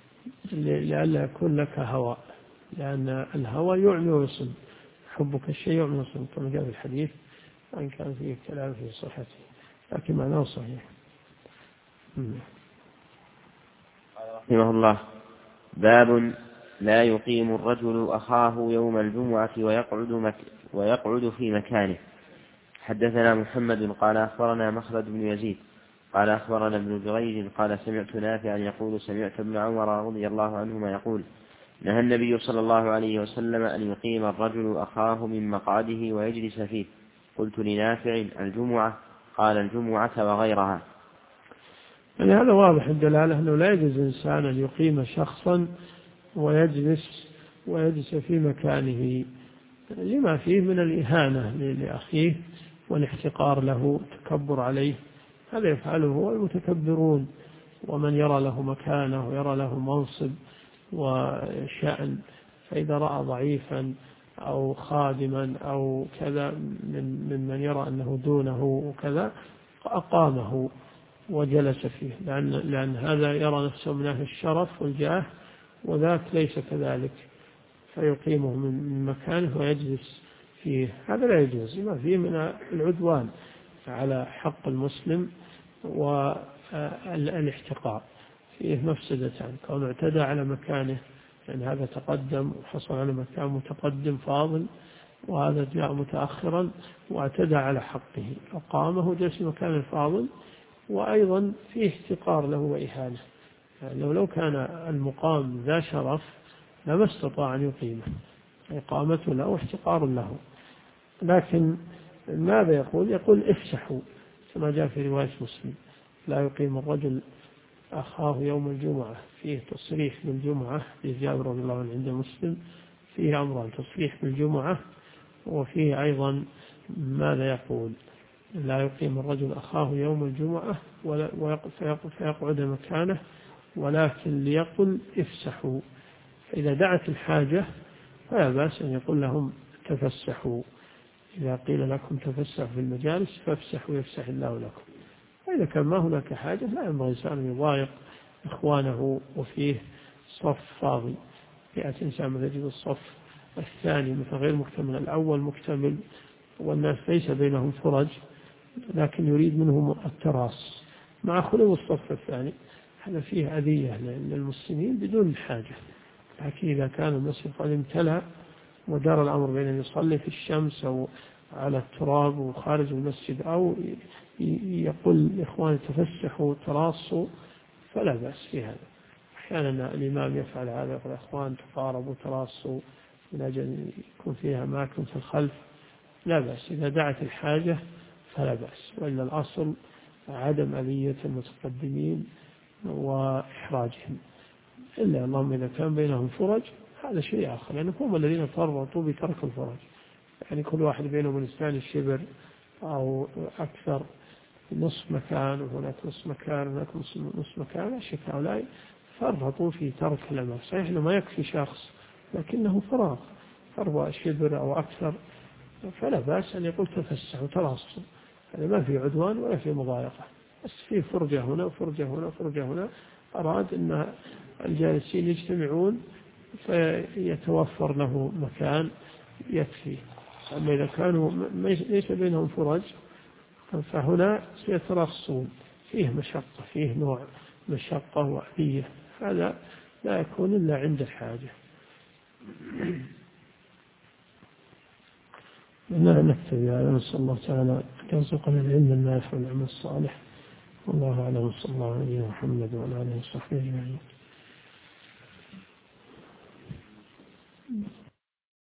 لئلا يكون لك هوى، لأن الهوى يعمي ويصم، حبك الشيء يعمي ويصم كما جاء في الحديث، وإن كان فيه كلام في صحته لكن معناه صحيح. رحمه الله. باب لا يقيم الرجل أخاه يوم الجمعة ويقعد في مكانه. حدثنا محمد قال أخبرنا مخلد بن يزيد قال أخبرنا ابن جريج قال سمعت نافعا يقول سمعت ابن عمر رضي الله عنهما يقول نهى النبي صلى الله عليه وسلم أن يقيم الرجل أخاه من مقعده ويجلس فيه. قلت لنافع الجمعة؟ قال الجمعة وغيرها. يعني هذا واضح الدلالة أنه لا يجوز إنسان أن يقيم شخصا ويجلس في مكانه لما فيه من الإهانة لأخيه والاحتقار له، تكبر عليه. هذا يفعله هو المتكبرون، ومن يرى له مكانه ويرى له منصب وشأن، فإذا رأى ضعيفا أو خادما أو كذا من يرى أنه دونه وكذا أقامه وجلس فيه، لأن هذا يرى نفسه من أهل الشرف والجاه، وذاك ليس كذلك، فيقيمه من مكانه ويجلس فيه. هذا لا يجوز، ما فيه من العدوان على حق المسلم والاحتقار، فيه مفسدتان: كونه اعتدى على مكانه، لأن هذا تقدم وحصل على مكان متقدم فاضل، وهذا جاء متأخرا واعتدى على حقه أقامه جلس مكان الفاضل، وأيضا فيه احتقار له وإهانة. يعني لو كان المقام ذا شرف لما استطاع أن يقيمه، إقامته له واحتقار له. لكن ماذا يقول افسحوا، كما جاء في رواية مسلم: لا يقيم الرجل أخاه يوم الجمعة. فيه تصريح بالجمعة في جابر رضي الله عنه عند مسلم، فيه أمران: تصريح بالجمعة، وفيه أيضا ماذا يقول: لا يقيم الرجل أخاه يوم الجمعة فيقعد مكانه، ولكن ليقل افسحوا. فإذا دعت الحاجة فلا بأس أن يقول لهم تفسحوا. إذا قيل لكم تفسحوا في المجالس فافسحوا يفسح الله لكم. وإذا كان ما هناك حاجة لا ينبغي الإنسان أن يضايق إخوانه وفيه صف فاضي، يأتي إنسان مثل يجد الصف الثاني مثل غير مكتمل، الأول مكتمل والناس ليس بينهم فرج، لكن يريد منهم التراص مع خلو الصف الثاني، هذا فيه أذية للمسلمين بدون حاجة. لكن إذا كان المسجد قد امتلأ ودار الأمر بين أن يصلي في الشمس أو على التراب وخارج المسجد، أو يقول لإخوان تفسحوا تراصوا، فلا بأس في هذا. أحيانا الإمام يفعل هذا، يقول إخوان تقاربوا تراصوا من أجل يكون فيها أماكن في الخلف، لا بأس إذا دعت الحاجة فلا بأس. وإلا الأصل عدم أذية المتقدمين وإحراجهم، إلا اللهم إذا كان بينهم فرج هذا شيء آخر، لأن هم الذين فرطوا بترك الفرج. يعني كل واحد بينهم الإنسان الشبر أو أكثر، نصف مكان وهناك نصف مكان وهناك نصف مكان، الشيء هؤلاء فرطوا في ترك الأمر. صحيح أنه ما يكفي شخص لكنه فراغ، فرض شبر أو أكثر، فلا بأس أن يقول تفسحوا تراصوا، هذا ما في عدوان ولا في مضايقة، بس في فرجة هنا وفرجة هنا وفرجة هنا. أراد أن الجالسين يجتمعون فيتوفر له مكان يكفي. أما إذا كانوا ليس بينهم فرج فهنا سيترصون، فيه مشقة، فيه نوع مشقة وأذية، هذا لا يكون إلا عند الحاجة. نكتفي هذا، نسأل الله تعالى أن يرزقنا العلم النافع والعمل الصالح. والله أعلم، صلى الله عليه وسلم وعلى آله وصحبه أجمعين.